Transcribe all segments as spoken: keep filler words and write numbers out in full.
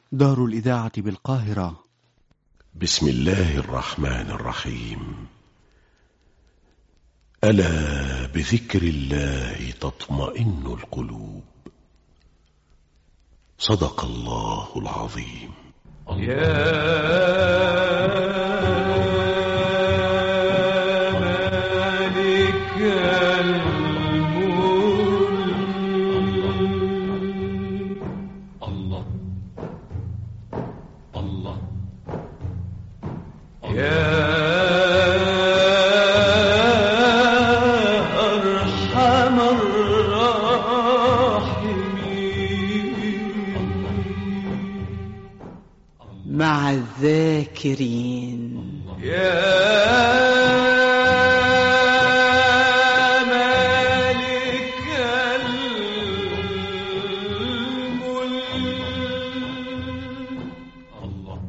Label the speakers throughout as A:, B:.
A: دار الإذاعة بالقاهرة.
B: بسم الله الرحمن الرحيم. ألا بذكر الله تطمئن القلوب. صدق الله العظيم.
C: مع الذاكرين.
D: يا مالك الملك. الله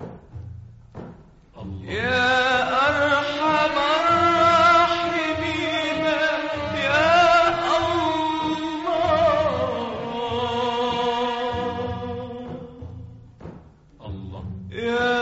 D: الله. يا أرحم الراحمين. يا الله يا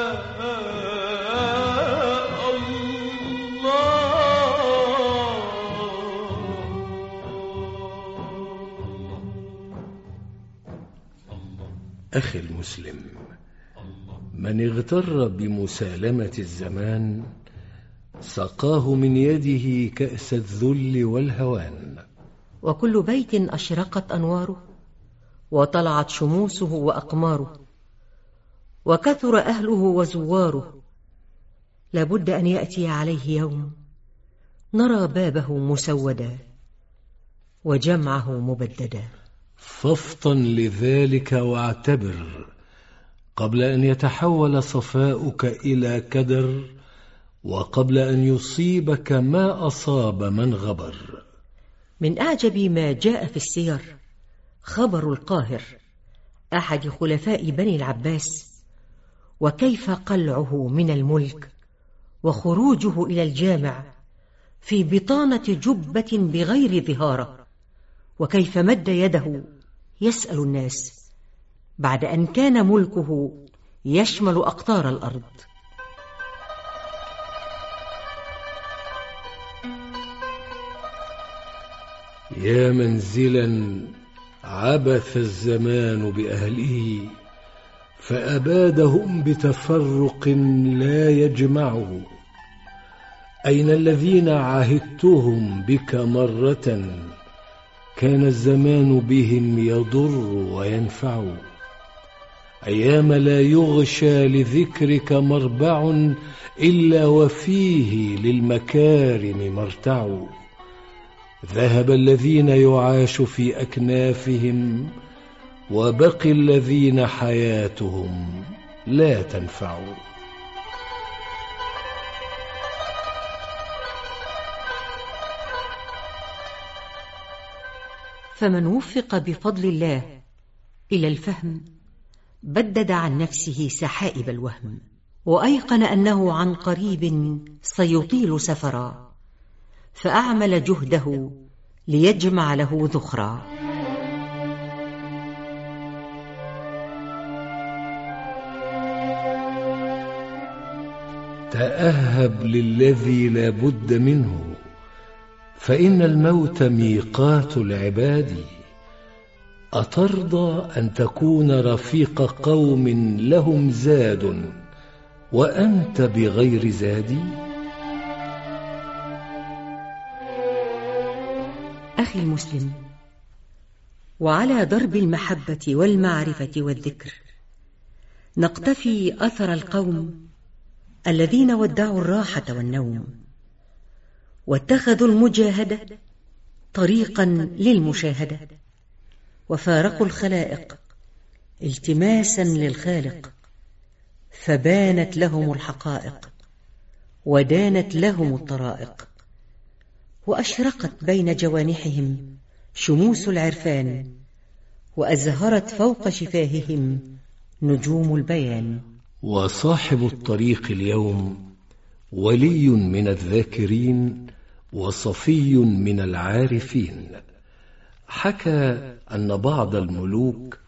B: أخي المسلم، من اغتر بمسالمة الزمان سقاه من يده كأس الذل والهوان.
E: وكل بيت أشرقت أنواره وطلعت شموسه وأقماره وكثر أهله وزواره، لابد أن يأتي عليه يوم نرى بابه مسودا وجمعه مبددا.
B: فافطن لذلك واعتبر قبل أن يتحول صفاؤك إلى كدر، وقبل أن يصيبك ما أصاب من غبر.
E: من أعجب ما جاء في السير خبر القاهر أحد خلفاء بني العباس، وكيف قلعه من الملك وخروجه إلى الجامع في بطانة جبة بغير ظهارة، وكيف مد يده يسأل الناس بعد أن كان ملكه يشمل أقطار الأرض.
B: يا منزلا عبث الزمان بأهله، فأبادهم بتفرق لا يجمعه. أين الذين عهدتهم بك مرة، كان الزمان بهم يضر وينفع. أيام لا يغشى لذكرك مربع، إلا وفيه للمكارم مرتع. ذهب الذين يعاش في أكنافهم، وبقي الذين حياتهم لا تنفع.
E: فمن وفق بفضل الله إلى الفهم بدد عن نفسه سحائب الوهم، وأيقن أنه عن قريب سيطيل سفرا، فأعمل جهده ليجمع له ذخرا.
B: تأهب للذي لا بد منه، فإن الموت ميقات العباد. أترضى أن تكون رفيق قوم لهم زاد وأنت بغير زاد؟
E: أخي المسلم، وعلى درب المحبة والمعرفة والذكر نقتفي أثر القوم الذين ودعوا الراحة والنوم، واتخذوا المجاهدة طريقا للمشاهدة، وفارقوا الخلائق التماسا للخالق، فبانت لهم الحقائق ودانت لهم الطرائق، وأشرقت بين جوانحهم شموس العرفان، وأزهرت فوق شفاههم نجوم البيان.
B: وصاحب الطريق اليوم ولي من الذاكرين وصفي من العارفين. حكى أن بعض الملوك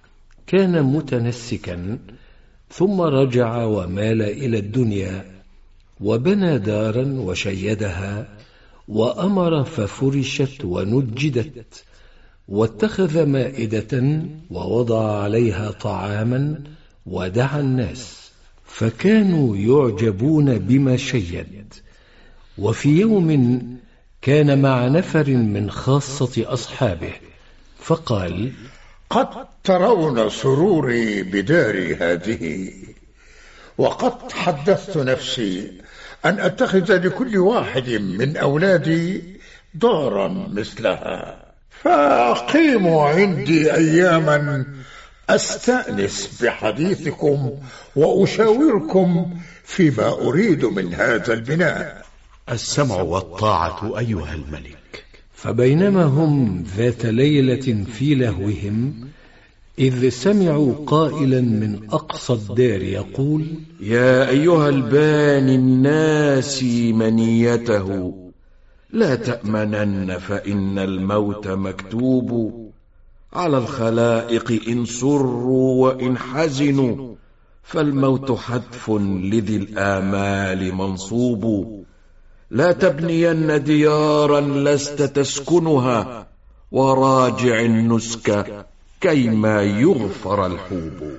B: كان متنسكا، ثم رجع ومال إلى الدنيا، وبنى دارا وشيدها، وأمر ففرشت ونجدت، واتخذ مائدة ووضع عليها طعاما ودعا الناس، فكانوا يعجبون بما شيد. وفي يوم كان مع نفر من خاصة أصحابه، فقال:
F: قد ترون سروري بداري هذه، وقد حدثت نفسي أن أتخذ لكل واحد من أولادي دارا مثلها، فأقيموا عندي أياما أستأنس بحديثكم وأشاوركم فيما أريد من هذا البناء.
A: السمع والطاعة أيها الملك.
B: فبينما هم ذات ليلة في لهوهم، إذ سمعوا قائلا من أقصى الدار يقول:
G: يا أيها الباني الناس منيته، لا تأمنن فإن الموت مكتوب، على الخلائق إن سروا وإن حزنوا، فالموت حتف لذي الآمال منصوب. لا تبنين ديارا لست تسكنها، وراجع النسك كيما يغفر الحوب.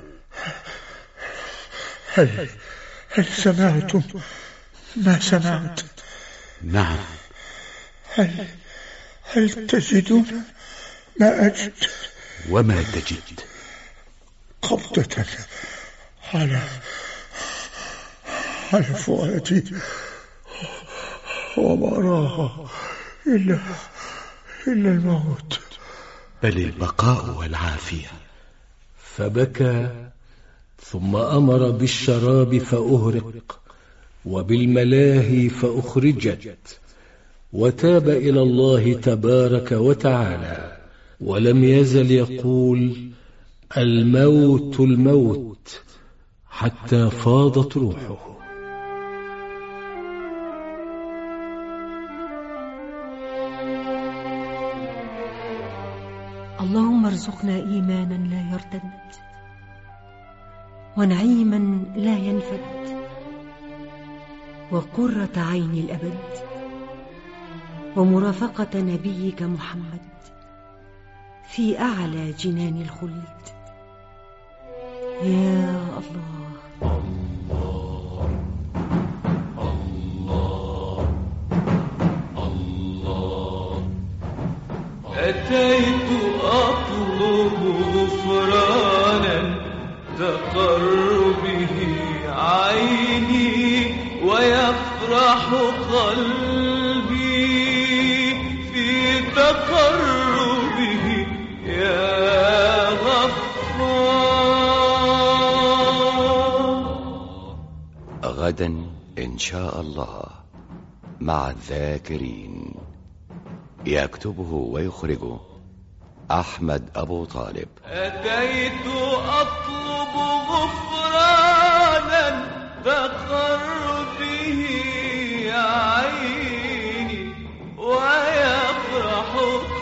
F: هل, هل سمعتم ما سمعت؟
A: نعم.
F: هل, هل تجدون ما أجد؟
A: وما تجد؟
F: قبضة على على فؤادي، وما راها إلا إلا الموت.
A: بل البقاء والعافية.
B: فبكى، ثم أمر بالشراب فأهرق، وبالملاهي فأخرجت، وتاب إلى الله تبارك وتعالى، ولم يزل يقول: الموت الموت، حتى فاضت روحه.
E: اللهم ارزقنا إيمانا لا يرتد، ونعيما لا ينفد، وقرة عين الأبد، ومرافقة نبيك محمد في أعلى جنان الخلد. يا الله.
D: أتيت أطلب غفرانا تقر به عيني، ويفرح قلبي في تقربه يا غفار.
H: غدا إن شاء الله مع الذاكرين. يكتبه ويخرجه أحمد أبو طالب.
D: أتيت أطلب غفرانا تقر به عيني، ويفرح